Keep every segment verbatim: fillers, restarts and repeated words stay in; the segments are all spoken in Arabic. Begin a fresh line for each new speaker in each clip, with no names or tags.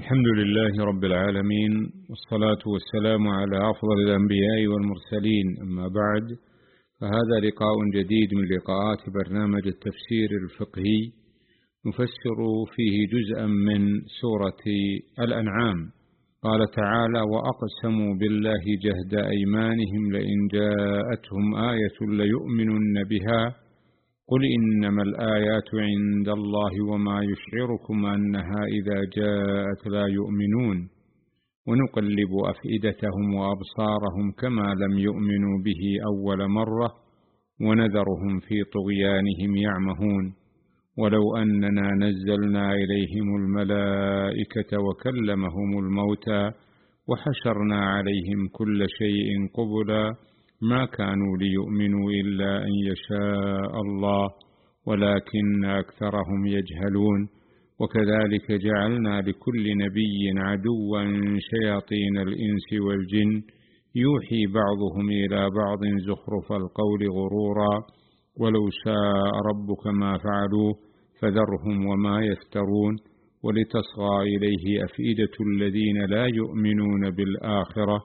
الحمد لله رب العالمين، والصلاة والسلام على أفضل الأنبياء والمرسلين. أما بعد، فهذا لقاء جديد من لقاءات برنامج التفسير الفقهي، نفسر فيه جزءا من سورة الأنعام. قال تعالى: وأقسموا بالله جهد أيمانهم لئن جاءتهم آية ليؤمنن بها قل إنما الآيات عند الله وما يشعركم أنها إذا جاءت لا يؤمنون ونقلب أفئدتهم وأبصارهم كما لم يؤمنوا به أول مرة ونذرهم في طغيانهم يعمهون ولو أننا نزلنا إليهم الملائكة وكلمهم الموتى وحشرنا عليهم كل شيء قبلا ما كانوا ليؤمنوا إلا أن يشاء الله ولكن أكثرهم يجهلون وكذلك جعلنا لكل نبي عدوا شياطين الإنس والجن يوحي بعضهم إلى بعض زخرف القول غرورا ولو شاء ربك ما فعلوه فذرهم وما يفترون ولتصغى إليه أفئدة الذين لا يؤمنون بالآخرة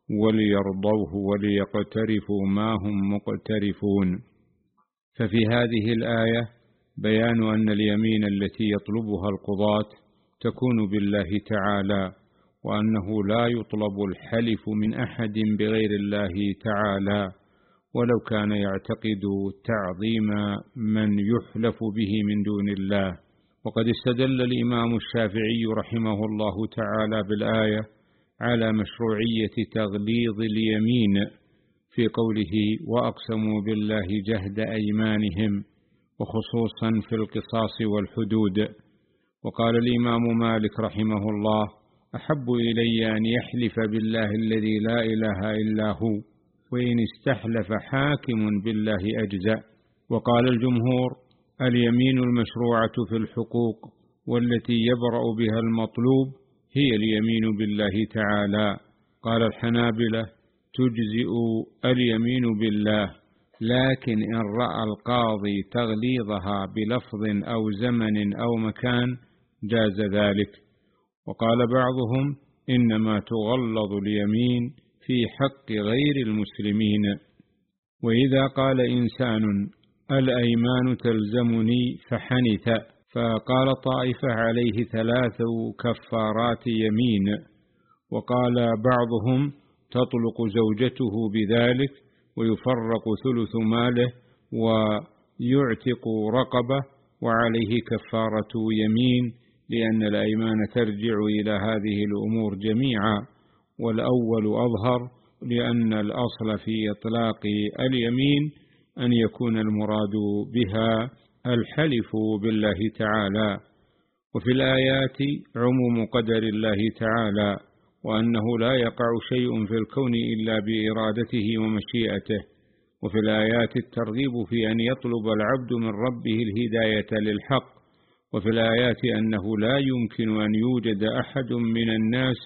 وليرضوه وليقترفوا ما هم مقترفون. ففي هذه الآية بيان أن اليمين التي يطلبها القضاة تكون بالله تعالى، وأنه لا يطلب الحلف من أحد بغير الله تعالى ولو كان يعتقد تعظيم من يحلف به من دون الله. وقد استدل الإمام الشافعي رحمه الله تعالى بالآية على مشروعية تغليظ اليمين في قوله: وأقسموا بالله جهد أيمانهم، وخصوصا في القصاص والحدود. وقال الإمام مالك رحمه الله: أحب إلي أن يحلف بالله الذي لا إله إلا هو، وإن استحلف حاكم بالله أجزأ. وقال الجمهور: اليمين المشروعة في الحقوق والتي يبرأ بها المطلوب هي اليمين بالله تعالى. قال الحنابلة: تجزئ اليمين بالله، لكن إن رأى القاضي تغليظها بلفظ أو زمن أو مكان جاز ذلك. وقال بعضهم: إنما تغلظ اليمين في حق غير المسلمين. وإذا قال إنسان: الأيمان تلزمني فحنث، فقال طائفة: عليه ثلاث كفارات يمين. وقال بعضهم: تطلق زوجته بذلك ويفرق ثلث ماله ويعتق رقبة وعليه كفارة يمين، لأن الأيمان ترجع إلى هذه الأمور جميعا، والأول أظهر، لأن الأصل في إطلاق اليمين أن يكون المراد بها الحلف بالله تعالى. وفي الآيات عموم قدر الله تعالى، وأنه لا يقع شيء في الكون إلا بإرادته ومشيئته. وفي الآيات الترغيب في أن يطلب العبد من ربه الهداية للحق. وفي الآيات أنه لا يمكن أن يوجد أحد من الناس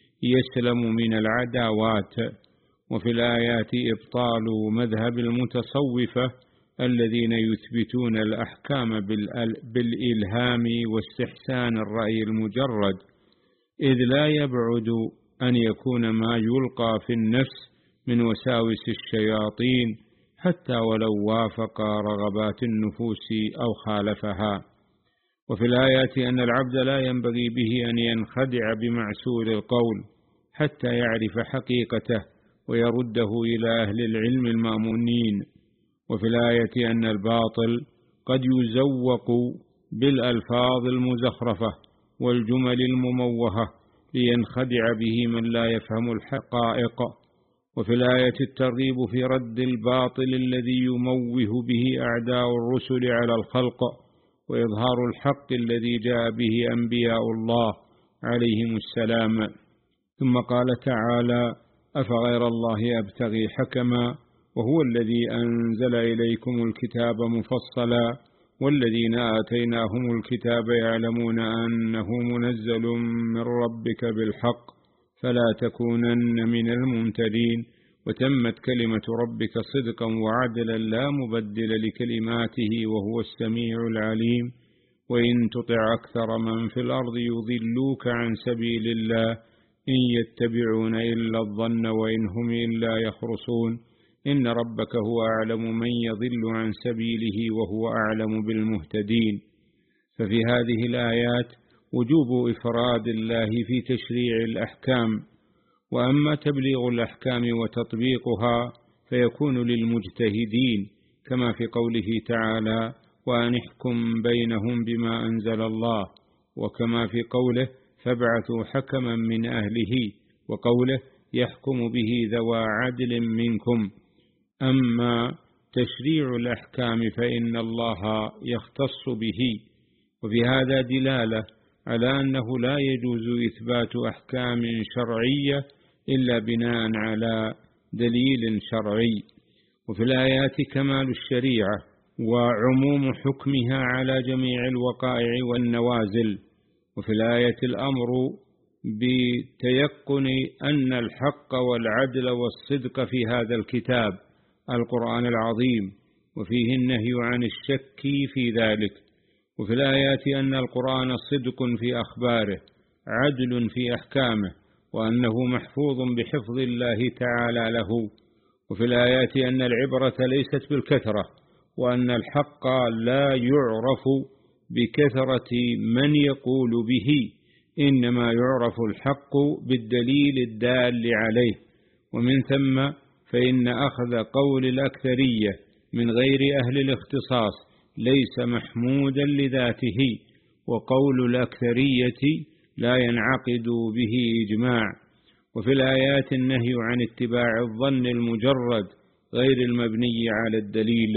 يسلم من العداوات. وفي الآيات إبطال مذهب المتصوفة الذين يثبتون الأحكام بالإلهام واستحسان الرأي المجرد، إذ لا يبعد أن يكون ما يلقى في النفس من وساوس الشياطين حتى ولو وافق رغبات النفوس أو خالفها. وفي الآيات أن العبد لا ينبغي به أن ينخدع بمعسول القول حتى يعرف حقيقته ويرده إلى أهل العلم المأمونين. وفي الآية أن الباطل قد يزوق بالألفاظ المزخرفة والجمل المموهة لينخدع به من لا يفهم الحقائق. وفي الآية الترغيب في رد الباطل الذي يموه به أعداء الرسل على الخلق، وإظهار الحق الذي جاء به أنبياء الله عليهم السلام. ثم قال تعالى: أفغير الله أبتغي حكما وهو الذي أنزل إليكم الكتاب مفصلا والذين آتيناهم الكتاب يعلمون أنه منزل من ربك بالحق فلا تكونن من الممترين وتمت كلمة ربك صدقا وعدلا لا مبدل لكلماته وهو السميع العليم. وإن تطع أكثر من في الأرض يضلوك عن سبيل الله إن يتبعون إلا الظن وإن هم إلا يخرصون إن ربك هو أعلم من يضل عن سبيله وهو أعلم بالمهتدين. ففي هذه الآيات وجوب إفراد الله في تشريع الأحكام، وأما تبليغ الأحكام وتطبيقها فيكون للمجتهدين كما في قوله تعالى وأن احكم بينهم بما أنزل الله، وكما في قوله فابعثوا حكما من أهله، وقوله يحكم به ذوى عدل منكم. أما تشريع الأحكام فإن الله يختص به، وفي هذا دلالة على أنه لا يجوز إثبات أحكام شرعية إلا بناء على دليل شرعي. وفي الآيات كمال الشريعة وعموم حكمها على جميع الوقائع والنوازل. وفي الآية الأمر بتيقن أن الحق والعدل والصدق في هذا الكتاب القرآن العظيم، وفيه النهي عن الشك في ذلك. وفي الآيات أن القرآن صدق في أخباره عدل في أحكامه، وأنه محفوظ بحفظ الله تعالى له. وفي الآيات أن العبرة ليست بالكثرة، وأن الحق لا يعرف بكثرة من يقول به، إنما يعرف الحق بالدليل الدال عليه. ومن ثم فإن أخذ قول الأكثرية من غير أهل الاختصاص ليس محمودا لذاته، وقول الأكثرية لا ينعقد به إجماع. وفي الآيات النهي عن اتباع الظن المجرد غير المبني على الدليل.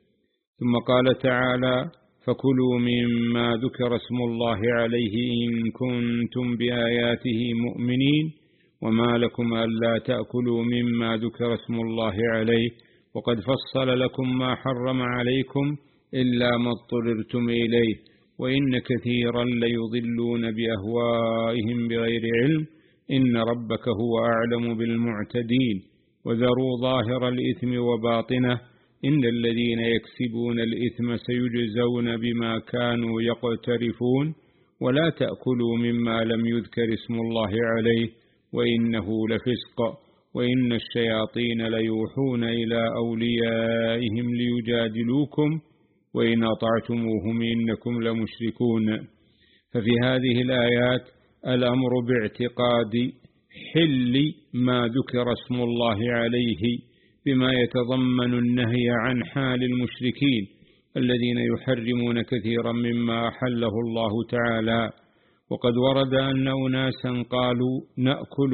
ثم قال تعالى فكلوا مما ذكر اسم الله عليه إن كنتم بآياته مؤمنين وما لكم ألا تأكلوا مما ذكر اسم الله عليه وقد فصل لكم ما حرم عليكم إلا ما اضطررتم إليه وإن كثيرا ليضلون بأهوائهم بغير علم إن ربك هو أعلم بالمعتدين وذروا ظاهر الإثم وباطنه إن الذين يكسبون الإثم سيجزون بما كانوا يقترفون ولا تأكلوا مما لم يذكر اسم الله عليه وإنه لفسق وإن الشياطين ليوحون إلى أوليائهم ليجادلوكم وإن أطعتموهم إنكم لمشركون. ففي هذه الآيات الأمر باعتقاد حل ما ذكر اسم الله عليه بما يتضمن النهي عن حال المشركين الذين يحرمون كثيرا مما أحله الله تعالى. وقد ورد أن أناسا قالوا نأكل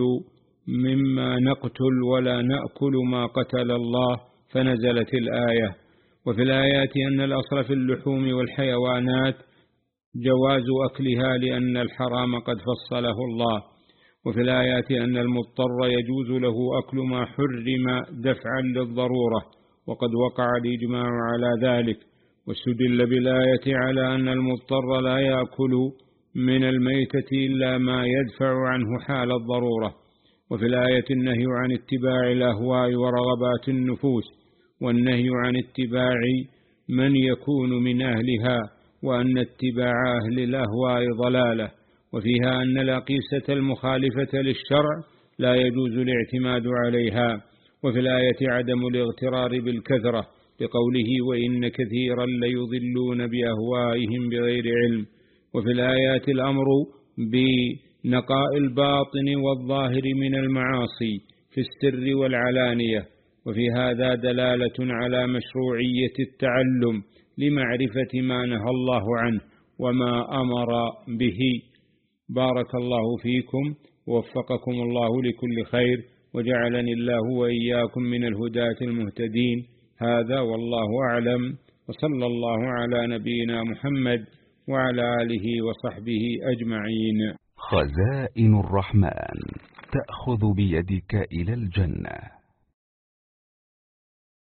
مما نقتل ولا نأكل ما قتل الله فنزلت الآية. وفي الآيات أن الأصل في اللحوم والحيوانات جواز أكلها لأن الحرام قد فصله الله. وفي الآيات أن المضطر يجوز له أكل ما حرم دفعا للضرورة وقد وقع الإجماع على ذلك. واستدل بالآية على أن المضطر لا يأكل من الميتة إلا ما يدفع عنه حال الضرورة. وفي الآية النهي عن اتباع الأهواء ورغبات النفوس والنهي عن اتباع من يكون من أهلها وأن اتباع أهل الأهواء ضلالة. وفيها أن الأقيسة المخالفة للشرع لا يجوز الاعتماد عليها. وفي الآية عدم الاغترار بالكثرة بقوله وإن كثيرا ليضلون بأهوائهم بغير علم. وفي الآيات الأمر بنقاء الباطن والظاهر من المعاصي في السر والعلانية. وفي هذا دلالة على مشروعية التعلم لمعرفة ما نهى الله عنه وما أمر به. بارك الله فيكم ووفقكم الله لكل خير وجعلني الله وإياكم من الهداة المهتدين. هذا والله أعلم وصلى الله على نبينا محمد وعلى آله وصحبه أجمعين.
خزائن الرحمن تأخذ بيدك إلى الجنة.